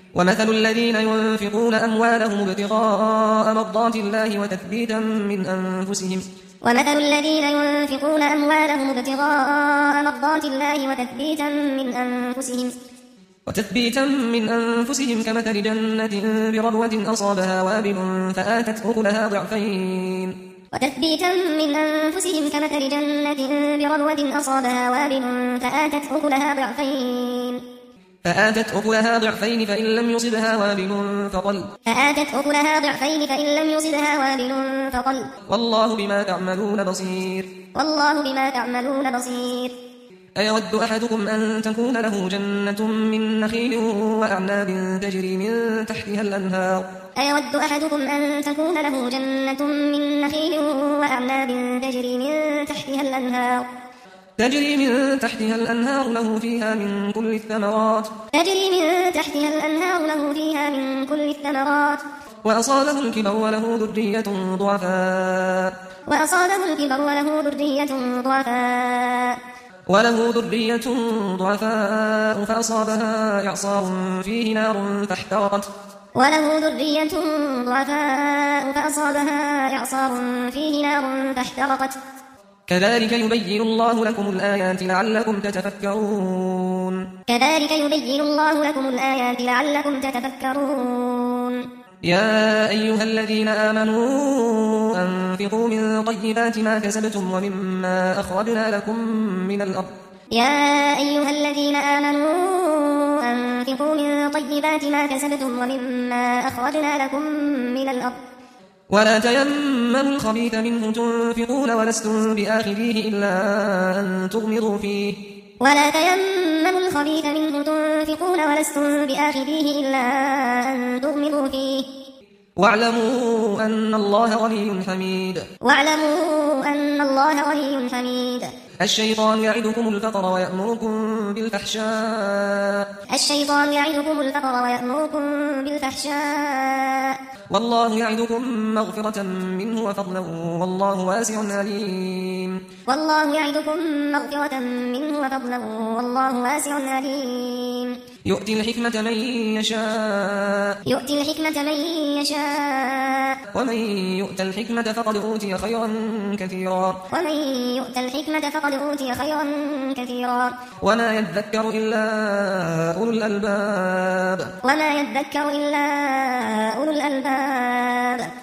ومثل الذين ينفقون أموالهم ابتغاء مرضات الله وتثبيتا من أنفسهم كمثل جنة بربوة أصابها وابل فآتت أكلها ضعفين فإن لم يصبها وابل فطل والله بما تعملون بصير أيود أحدكم أن تكون له جنة من نخيل وأعناب تجري من تحتها الأنهار له فيها من كل الثمرات وأصابه الكبر وله ذرية ضعفاء فأصابها إعصار فيه نار فاحترقت كذلك يبين الله لكم الآيات لعلكم تتفكرون يا أيها الذين آمنوا أنفقوا من طيبات ما كسبتم ومما أخرجنا لكم من الأرض ولا تيمموا الخبيث منه تنفقون ولستم بآخذيه إلا أن تغمضوا فيه واعلموا أن الله غني حميد الشيطان يعدكم الفقر ويأمركم بالفحشاء والله يعدكم مغفرة منه وفضلا والله واسع عليم يؤتي الحكمة من يشاء ومن يؤت الحكمة فقد أوتي خيرا كثيرا وما يذكر إلا أولو الألباب